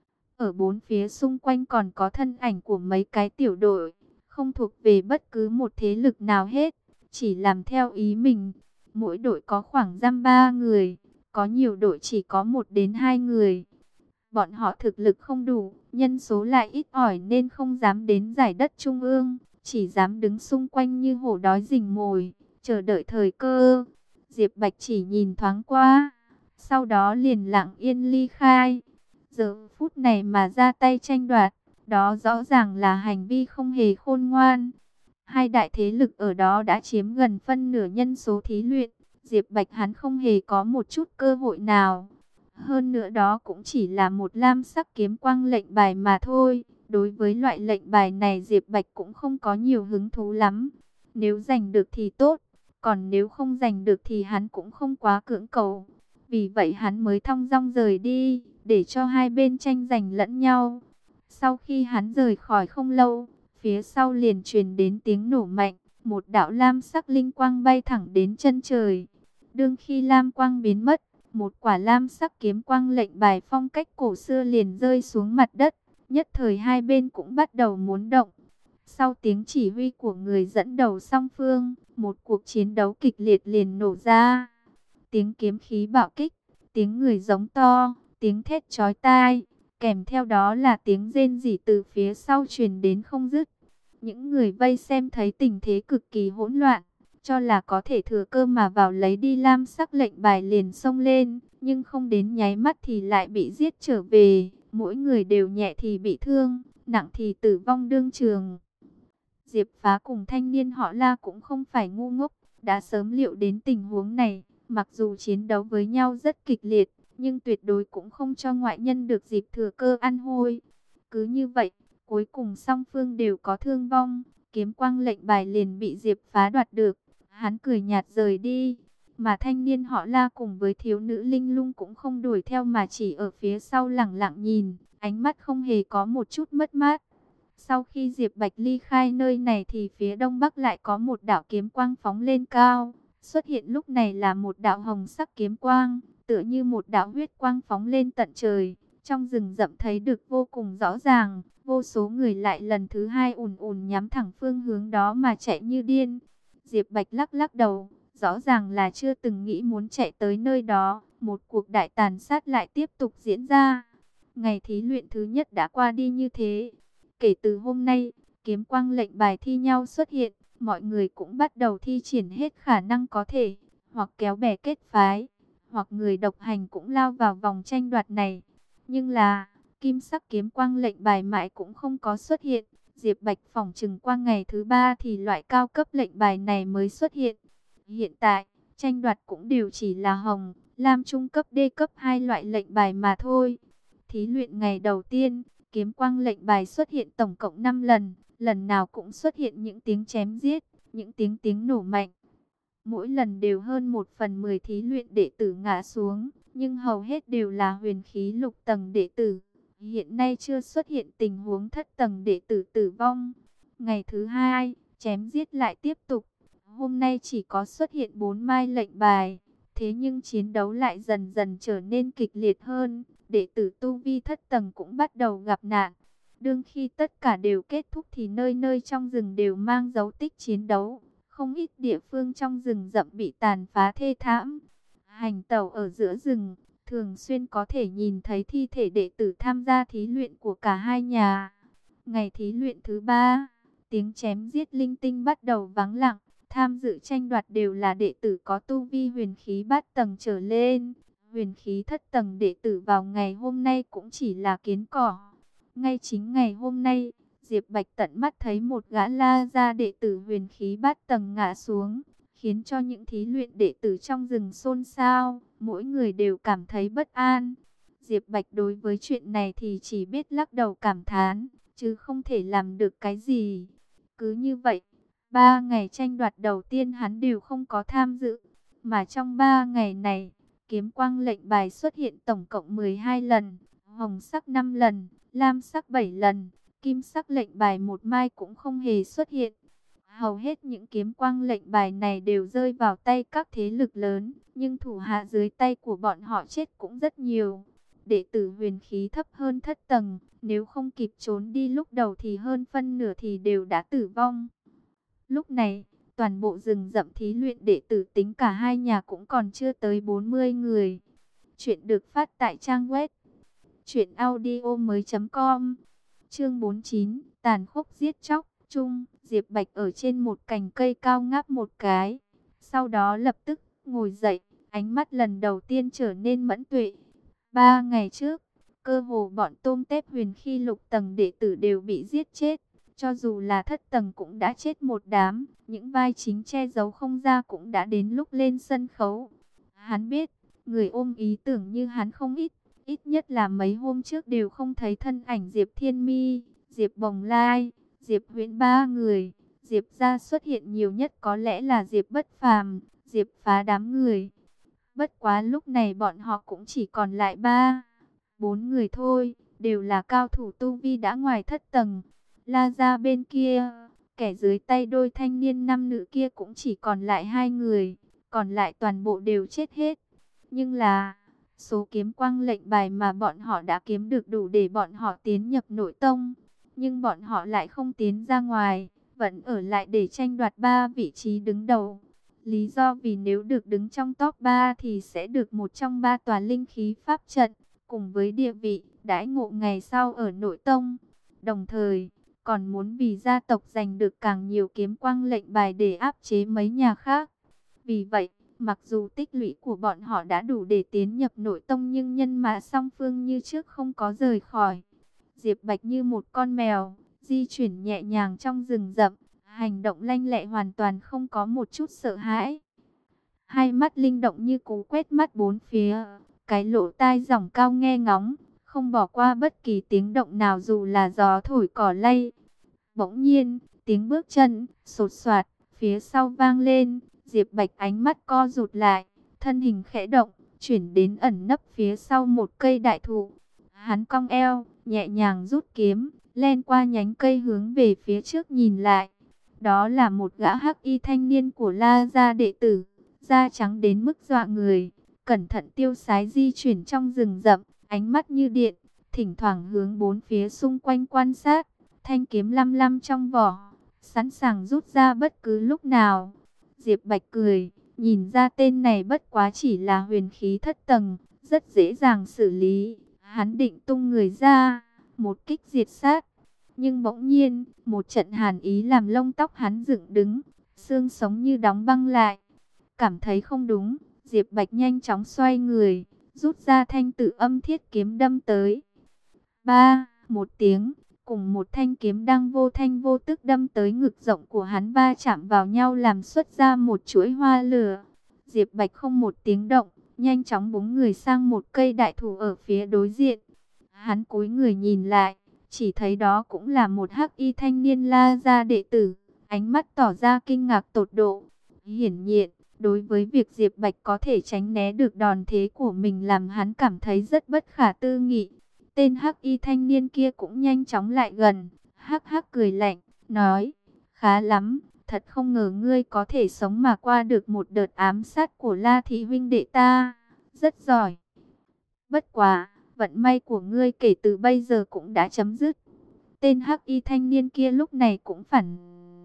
Ở bốn phía xung quanh còn có thân ảnh của mấy cái tiểu đội, không thuộc về bất cứ một thế lực nào hết, chỉ làm theo ý mình. Mỗi đội có khoảng dăm 3 người, có nhiều đội chỉ có 1 đến 2 người. Bọn họ thực lực không đủ, nhân số lại ít ỏi nên không dám đến giải đất trung ương, chỉ dám đứng xung quanh như hổ đói rình mồi, chờ đợi thời cơ. Diệp Bạch chỉ nhìn thoáng qua, sau đó liền lặng yên ly khai. Giờ phút này mà ra tay tranh đoạt, đó rõ ràng là hành vi không hề khôn ngoan. Hai đại thế lực ở đó đã chiếm gần phân nửa nhân số thí luyện, Diệp Bạch hắn không hề có một chút cơ hội nào. Hơn nữa đó cũng chỉ là một lam sắc kiếm quang lệnh bài mà thôi. Đối với loại lệnh bài này Diệp Bạch cũng không có nhiều hứng thú lắm. Nếu giành được thì tốt, còn nếu không giành được thì hắn cũng không quá cưỡng cầu. Vì vậy hắn mới thong dong rời đi, để cho hai bên tranh giành lẫn nhau. Sau khi hắn rời khỏi không lâu, phía sau liền truyền đến tiếng nổ mạnh, một đạo lam sắc linh quang bay thẳng đến chân trời. Đương khi lam quang biến mất, một quả lam sắc kiếm quang lệnh bài phong cách cổ xưa liền rơi xuống mặt đất, nhất thời hai bên cũng bắt đầu muốn động. Sau tiếng chỉ huy của người dẫn đầu song phương, một cuộc chiến đấu kịch liệt liền nổ ra. Tiếng kiếm khí bạo kích, tiếng người giống to, tiếng thét chói tai, kèm theo đó là tiếng rên rỉ từ phía sau truyền đến không dứt. Những người vây xem thấy tình thế cực kỳ hỗn loạn, cho là có thể thừa cơ mà vào lấy đi lam sắc lệnh bài liền xông lên, nhưng không đến nháy mắt thì lại bị giết trở về, mỗi người đều nhẹ thì bị thương, nặng thì tử vong đương trường. Diệp Phá cùng thanh niên họ La cũng không phải ngu ngốc, đã sớm liệu đến tình huống này, mặc dù chiến đấu với nhau rất kịch liệt, nhưng tuyệt đối cũng không cho ngoại nhân được dịp thừa cơ ăn hôi. Cứ như vậy, cuối cùng song phương đều có thương vong, kiếm quang lệnh bài liền bị Diệp Phá đoạt được. Hắn cười nhạt rời đi, mà thanh niên họ La cùng với thiếu nữ Linh Lung cũng không đuổi theo mà chỉ ở phía sau lẳng lặng nhìn, ánh mắt không hề có một chút mất mát. Sau khi Diệp Bạch ly khai nơi này thì phía đông bắc lại có một đạo kiếm quang phóng lên cao, Xuất hiện lúc này là một đạo hồng sắc kiếm quang, tựa như một đạo huyết quang phóng lên tận trời. Trong rừng rậm thấy được vô cùng rõ ràng, vô số người lại lần thứ hai ùn ùn nhắm thẳng phương hướng đó mà chạy như điên. Diệp Bạch lắc lắc đầu, rõ ràng là chưa từng nghĩ muốn chạy tới nơi đó. Một cuộc đại tàn sát lại tiếp tục diễn ra. Ngày thí luyện thứ nhất đã qua đi như thế. Kể từ hôm nay, kiếm quang lệnh bài thi nhau xuất hiện, mọi người cũng bắt đầu thi triển hết khả năng có thể, hoặc kéo bè kết phái, hoặc người độc hành cũng lao vào vòng tranh đoạt này. Nhưng là, kim sắc kiếm quang lệnh bài mãi cũng không có xuất hiện. Diệp Bạch phỏng chừng qua ngày thứ ba thì loại cao cấp lệnh bài này mới xuất hiện. Hiện tại, tranh đoạt cũng đều chỉ là hồng, lam trung cấp D cấp 2 loại lệnh bài mà thôi. Thí luyện ngày đầu tiên, kiếm quang lệnh bài xuất hiện tổng cộng 5 lần, lần nào cũng xuất hiện những tiếng chém giết, những tiếng nổ mạnh. Mỗi lần đều hơn 1/10 thí luyện đệ tử ngã xuống, nhưng hầu hết đều là huyền khí lục tầng đệ tử. Hiện nay chưa xuất hiện tình huống thất tầng đệ tử tử vong. Ngày thứ hai, chém giết lại tiếp tục. Hôm nay chỉ có xuất hiện 4 mai lệnh bài, thế nhưng chiến đấu lại dần dần trở nên kịch liệt hơn. Đệ tử tu vi thất tầng cũng bắt đầu gặp nạn. Đương khi tất cả đều kết thúc thì nơi nơi trong rừng đều mang dấu tích chiến đấu. Không ít địa phương trong rừng rậm bị tàn phá thê thảm. Hành tẩu ở giữa rừng, thường xuyên có thể nhìn thấy thi thể đệ tử tham gia thí luyện của cả hai nhà. Ngày thí luyện thứ ba, tiếng chém giết linh tinh bắt đầu vắng lặng. Tham dự tranh đoạt đều là đệ tử có tu vi huyền khí bát tầng trở lên. Huyền khí thất tầng đệ tử vào ngày hôm nay cũng chỉ là kiến cỏ. Ngay chính ngày hôm nay, Diệp Bạch tận mắt thấy một gã La gia đệ tử huyền khí bát tầng ngã xuống, khiến cho những thí luyện đệ tử trong rừng xôn xao, mỗi người đều cảm thấy bất an. Diệp Bạch đối với chuyện này thì chỉ biết lắc đầu cảm thán, chứ không thể làm được cái gì. Cứ như vậy, 3 ngày tranh đoạt đầu tiên hắn đều không có tham dự, mà trong 3 ngày này, kiếm quang lệnh bài xuất hiện tổng cộng 12 lần, hồng sắc 5 lần, lam sắc 7 lần, kim sắc lệnh bài một mai cũng không hề xuất hiện. Hầu hết những kiếm quang lệnh bài này đều rơi vào tay các thế lực lớn, nhưng thủ hạ dưới tay của bọn họ chết cũng rất nhiều. Đệ tử huyền khí thấp hơn thất tầng, nếu không kịp trốn đi lúc đầu thì hơn phân nửa thì đều đã tử vong. Lúc này, toàn bộ rừng rậm thí luyện đệ tử tính cả hai nhà cũng còn chưa tới 40 người. Chuyện được phát tại trang web truyệnaudiomoi.com. Chương 49, tàn khốc giết chóc chung. Diệp Bạch ở trên một cành cây cao ngáp một cái, sau đó lập tức ngồi dậy, ánh mắt lần đầu tiên trở nên mẫn tuệ. 3 ngày trước, cơ hồ bọn tôm tép huyền khi lục tầng đệ tử đều bị giết chết. Cho dù là thất tầng cũng đã chết một đám, những vai chính che giấu không ra cũng đã đến lúc lên sân khấu. Hắn biết, người ôm ý tưởng như hắn không ít, ít nhất là mấy hôm trước đều không thấy thân ảnh Diệp Thiên Mi, Diệp Bồng Lai, Diệp Huyễn ba người. Diệp gia xuất hiện nhiều nhất có lẽ là Diệp Bất Phàm, Diệp Phá đám người. Bất quá lúc này bọn họ cũng chỉ còn lại 4 người thôi, đều là cao thủ tu vi đã ngoài thất tầng. La gia bên kia, kẻ dưới tay đôi thanh niên nam nữ kia cũng chỉ còn lại 2 người, còn lại toàn bộ đều chết hết. Nhưng là, số kiếm quang lệnh bài mà bọn họ đã kiếm được đủ để bọn họ tiến nhập nội tông. Nhưng bọn họ lại không tiến ra ngoài, vẫn ở lại để tranh đoạt 3 vị trí đứng đầu. Lý do vì nếu được đứng trong top 3 thì sẽ được một trong 3 tòa linh khí pháp trận, cùng với địa vị, đãi ngộ ngày sau ở nội tông. Đồng thời, còn muốn vì gia tộc giành được càng nhiều kiếm quang lệnh bài để áp chế mấy nhà khác. Vì vậy, mặc dù tích lũy của bọn họ đã đủ để tiến nhập nội tông nhưng nhân mã song phương như trước không có rời khỏi. Diệp Bạch như một con mèo, di chuyển nhẹ nhàng trong rừng rậm, hành động lanh lẹ hoàn toàn không có một chút sợ hãi. Hai mắt linh động như cú quét mắt bốn phía, cái lỗ tai dỏng cao nghe ngóng, không bỏ qua bất kỳ tiếng động nào dù là gió thổi cỏ lay. Bỗng nhiên, tiếng bước chân, sột soạt, phía sau vang lên, Diệp Bạch ánh mắt co rụt lại, thân hình khẽ động, chuyển đến ẩn nấp phía sau một cây đại thụ. Hắn cong eo, nhẹ nhàng rút kiếm, len qua nhánh cây hướng về phía trước nhìn lại. Đó là một gã hắc y thanh niên của La gia đệ tử. da trắng đến mức dọa người, cẩn thận tiêu sái di chuyển trong rừng rậm, ánh mắt như điện, thỉnh thoảng hướng bốn phía xung quanh quan sát, thanh kiếm lăm lăm trong vỏ, sẵn sàng rút ra bất cứ lúc nào. Diệp Bạch cười, nhìn ra tên này bất quá chỉ là huyền khí thất tầng, rất dễ dàng xử lý. Hắn định tung người ra, một kích diệt sát. Nhưng bỗng nhiên, một trận hàn ý làm lông tóc hắn dựng đứng, xương sống như đóng băng lại. Cảm thấy không đúng, Diệp Bạch nhanh chóng xoay người, rút ra thanh Tử Âm Thiết kiếm đâm tới. Ba, một tiếng, cùng một thanh kiếm đang vô thanh vô tức đâm tới ngực rộng của hắn va chạm vào nhau làm xuất ra một chuỗi hoa lửa. Diệp Bạch không một tiếng động, nhanh chóng búng người sang một cây đại thụ ở phía đối diện. Hắn cúi người nhìn lại, chỉ thấy đó cũng là một hắc y thanh niên La gia đệ tử, ánh mắt tỏ ra kinh ngạc tột độ. Hiển nhiên, đối với việc Diệp Bạch có thể tránh né được đòn thế của mình làm hắn cảm thấy rất bất khả tư nghị. Tên hắc y thanh niên kia cũng nhanh chóng lại gần, hắc hắc cười lạnh, nói, khá lắm, thật không ngờ ngươi có thể sống mà qua được một đợt ám sát của La thị huynh đệ ta, rất giỏi. Bất quá, vận may của ngươi kể từ bây giờ cũng đã chấm dứt. Tên hắc y thanh niên kia lúc này cũng phản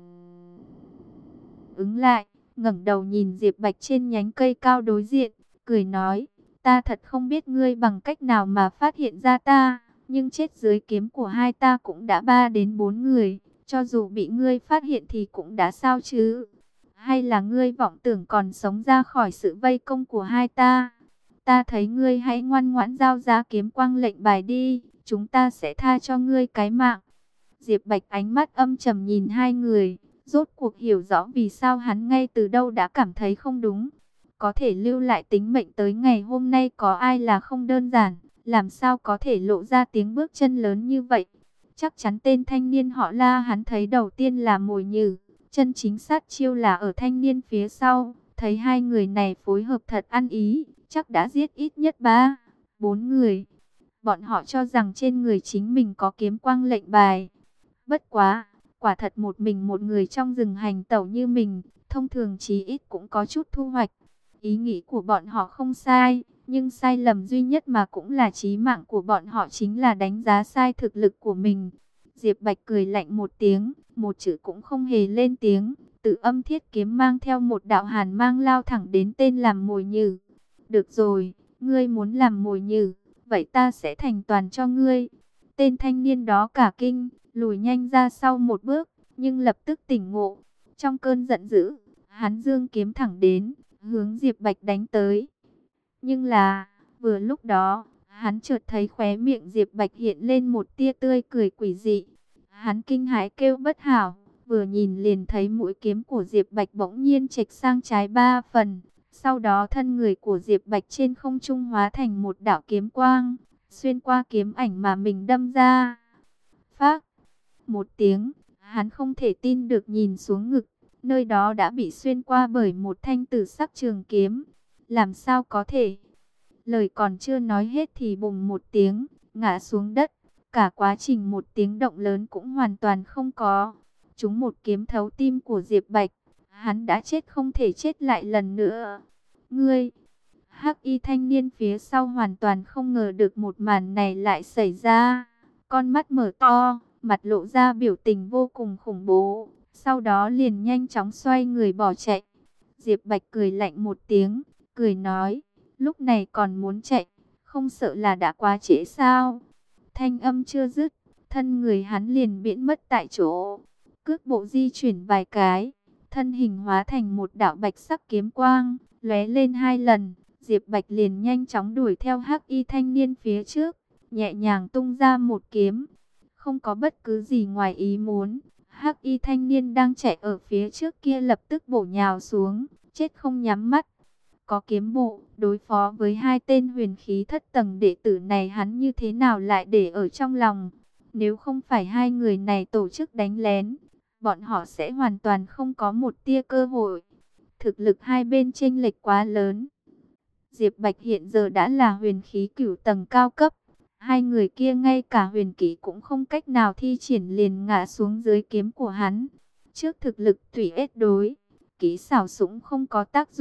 ứng lại, ngẩng đầu nhìn Diệp Bạch trên nhánh cây cao đối diện, cười nói, ta thật không biết ngươi bằng cách nào mà phát hiện ra ta, nhưng chết dưới kiếm của hai ta cũng đã 3 đến 4 người, cho dù bị ngươi phát hiện thì cũng đã sao chứ? Hay là ngươi vọng tưởng còn sống ra khỏi sự vây công của hai ta? Ta thấy ngươi hãy ngoan ngoãn giao ra kiếm quang lệnh bài đi, chúng ta sẽ tha cho ngươi cái mạng. Diệp Bạch ánh mắt âm trầm nhìn hai người, rốt cuộc hiểu rõ vì sao hắn ngay từ đâu đã cảm thấy không đúng. Có thể lưu lại tính mệnh tới ngày hôm nay có ai là không đơn giản, làm sao có thể lộ ra tiếng bước chân lớn như vậy. Chắc chắn tên thanh niên họ La hắn thấy đầu tiên là mồi nhử, chân chính sát chiêu là ở thanh niên phía sau. Thấy hai người này phối hợp thật ăn ý, chắc đã giết ít nhất 3, 4 người. Bọn họ cho rằng trên người chính mình có kiếm quang lệnh bài. Bất quá, quả thật một mình một người trong rừng hành tẩu như mình, thông thường chí ít cũng có chút thu hoạch. Ý nghĩ của bọn họ không sai, nhưng sai lầm duy nhất mà cũng là chí mạng của bọn họ chính là đánh giá sai thực lực của mình. Diệp Bạch cười lạnh một tiếng, một chữ cũng không hề lên tiếng. Tử Âm Thiết kiếm mang theo một đạo hàn mang lao thẳng đến tên làm mồi nhử. Được rồi, ngươi muốn làm mồi nhử, vậy ta sẽ thành toàn cho ngươi. Tên thanh niên đó cả kinh, lùi nhanh ra sau một bước, nhưng lập tức tỉnh ngộ. Trong cơn giận dữ, hắn giương kiếm thẳng đến, hướng Diệp Bạch đánh tới. Nhưng là, vừa lúc đó, hắn chợt thấy khóe miệng Diệp Bạch hiện lên một tia tươi cười quỷ dị. Hắn kinh hãi kêu bất hảo, vừa nhìn liền thấy mũi kiếm của Diệp Bạch bỗng nhiên chệch sang trái 3 phần. Sau đó thân người của Diệp Bạch trên không trung hóa thành một đạo kiếm quang, xuyên qua kiếm ảnh mà mình đâm ra. Phác, một tiếng, hắn không thể tin được nhìn xuống ngực, nơi đó đã bị xuyên qua bởi một thanh tử sắc trường kiếm. Làm sao có thể? Lời còn chưa nói hết thì bùng một tiếng, ngã xuống đất. Cả quá trình một tiếng động lớn cũng hoàn toàn không có. Trúng một kiếm thấu tim của Diệp Bạch, hắn đã chết không thể chết lại lần nữa. Ngươi, hắc y thanh niên phía sau hoàn toàn không ngờ được một màn này lại xảy ra. Con mắt mở to, mặt lộ ra biểu tình vô cùng khủng bố. Sau đó liền nhanh chóng xoay người bỏ chạy. Diệp Bạch cười lạnh một tiếng, cười nói, lúc này còn muốn chạy, không sợ là đã quá trễ sao? Thanh âm chưa dứt, thân người hắn liền biến mất tại chỗ. Cước bộ di chuyển vài cái, thân hình hóa thành một đạo bạch sắc kiếm quang, lóe lên 2 lần. Diệp Bạch liền nhanh chóng đuổi theo hắc y thanh niên phía trước, nhẹ nhàng tung ra một kiếm. Không có bất cứ gì ngoài ý muốn, hắc y thanh niên đang chạy ở phía trước kia lập tức bổ nhào xuống, chết không nhắm mắt. Có kiếm bộ, đối phó với hai tên huyền khí thất tầng đệ tử này hắn như thế nào lại để ở trong lòng. Nếu không phải hai người này tổ chức đánh lén, bọn họ sẽ hoàn toàn không có một tia cơ hội. Thực lực hai bên chênh lệch quá lớn. Diệp Bạch hiện giờ đã là huyền khí cửu tầng cao cấp. Hai người kia ngay cả huyền kỹ cũng không cách nào thi triển liền ngã xuống dưới kiếm của hắn. Trước thực lực tùy ết đối, kỹ xảo súng không có tác dụng.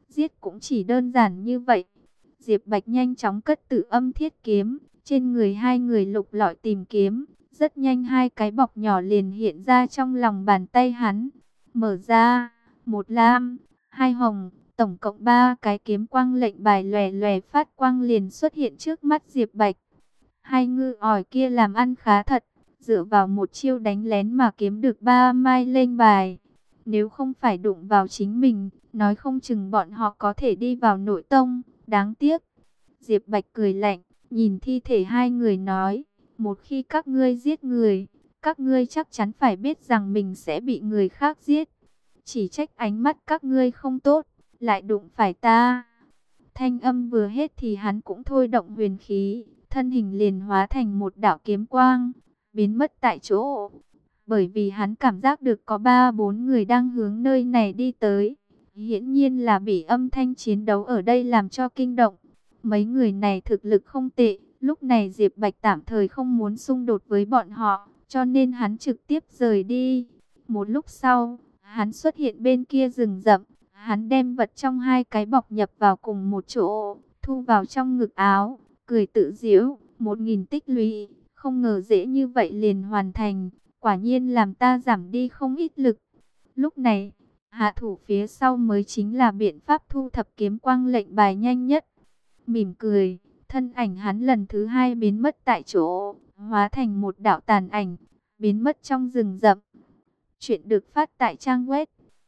giết cũng chỉ đơn giản như vậy. Diệp Bạch nhanh chóng cất Tử Âm Thiết kiếm, trên người hai người lục lọi tìm kiếm, rất nhanh hai cái bọc nhỏ liền hiện ra trong lòng bàn tay hắn. Mở ra, một lam, hai hồng, tổng cộng 3 cái kiếm quang lệnh bài lòe lòe phát quang liền xuất hiện trước mắt Diệp Bạch. Hai ngư ỏi kia làm ăn khá thật, dựa vào một chiêu đánh lén mà kiếm được 3 mai lệnh bài. Nếu không phải đụng vào chính mình, nói không chừng bọn họ có thể đi vào nội tông, đáng tiếc. Diệp Bạch cười lạnh, nhìn thi thể hai người nói, một khi các ngươi giết người, các ngươi chắc chắn phải biết rằng mình sẽ bị người khác giết. Chỉ trách ánh mắt các ngươi không tốt, lại đụng phải ta. Thanh âm vừa hết thì hắn cũng thôi động huyền khí, thân hình liền hóa thành một đạo kiếm quang, biến mất tại chỗ. Bởi vì hắn cảm giác được có 3-4 người đang hướng nơi này đi tới. Hiển nhiên là bị âm thanh chiến đấu ở đây làm cho kinh động. Mấy người này thực lực không tệ, lúc này Diệp Bạch tạm thời không muốn xung đột với bọn họ, cho nên hắn trực tiếp rời đi. Một lúc sau, hắn xuất hiện bên kia rừng rậm, hắn đem vật trong hai cái bọc nhập vào cùng một chỗ, thu vào trong ngực áo, cười tự giễu, 1000 tích lũy, không ngờ dễ như vậy liền hoàn thành, quả nhiên làm ta giảm đi không ít lực. Lúc này, hạ thủ phía sau mới chính là biện pháp thu thập kiếm quang lệnh bài nhanh nhất. Mỉm cười, thân ảnh hắn lần thứ hai biến mất tại chỗ, hóa thành một đạo tàn ảnh, biến mất trong rừng rậm. Chuyện được phát tại trang web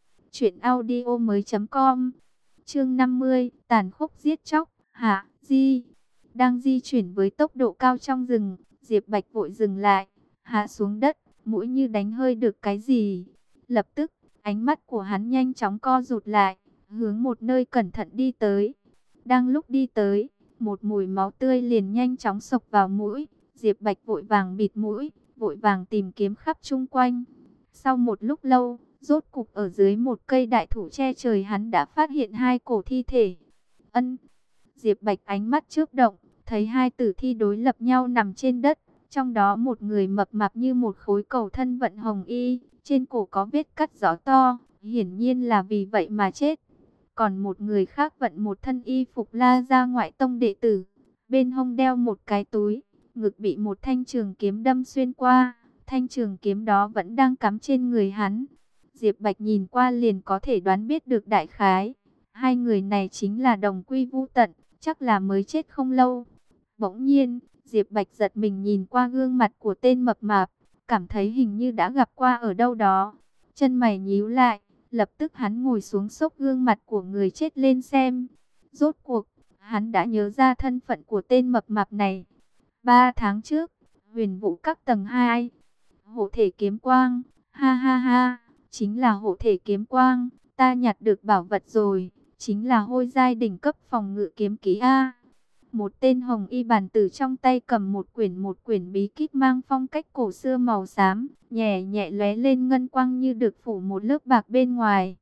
truyệnaudiomoi.com. Chương 50, tàn khốc giết chóc, hạ, di. Đang di chuyển với tốc độ cao trong rừng, Diệp Bạch vội dừng lại, hạ xuống đất, mũi như đánh hơi được cái gì. Lập tức, ánh mắt của hắn nhanh chóng co rụt lại, hướng một nơi cẩn thận đi tới. Đang lúc đi tới, một mùi máu tươi liền nhanh chóng xộc vào mũi. Diệp Bạch vội vàng bịt mũi, vội vàng tìm kiếm khắp chung quanh. Sau một lúc lâu, rốt cục ở dưới một cây đại thụ che trời hắn đã phát hiện hai cổ thi thể. Diệp Bạch ánh mắt chớp động, thấy hai tử thi đối lập nhau nằm trên đất. Trong đó một người mập mạp như một khối cầu thân vận hồng y, trên cổ có vết cắt rõ to, hiển nhiên là vì vậy mà chết. Còn một người khác vận một thân y phục La Gia ngoại tông đệ tử, bên hông đeo một cái túi, ngực bị một thanh trường kiếm đâm xuyên qua, thanh trường kiếm đó vẫn đang cắm trên người hắn. Diệp Bạch nhìn qua liền có thể đoán biết được đại khái, hai người này chính là đồng quy vu tận, chắc là mới chết không lâu. Bỗng nhiên, Diệp Bạch giật mình nhìn qua gương mặt của tên mập mạp, cảm thấy hình như đã gặp qua ở đâu đó. Chân mày nhíu lại, lập tức hắn ngồi xuống xốc gương mặt của người chết lên xem. Rốt cuộc, hắn đã nhớ ra thân phận của tên mập mạp này. 3 tháng trước, Huyền Vũ Các tầng 2, hộ thể kiếm quang, ha ha ha, chính là hộ thể kiếm quang, ta nhặt được bảo vật rồi, chính là hôi giai đỉnh cấp phòng ngự kiếm kỹ A. Một tên hồng y bàn tử trong tay cầm một quyển bí kíp mang phong cách cổ xưa màu xám, nhẹ nhẹ lóe lên ngân quang như được phủ một lớp bạc bên ngoài.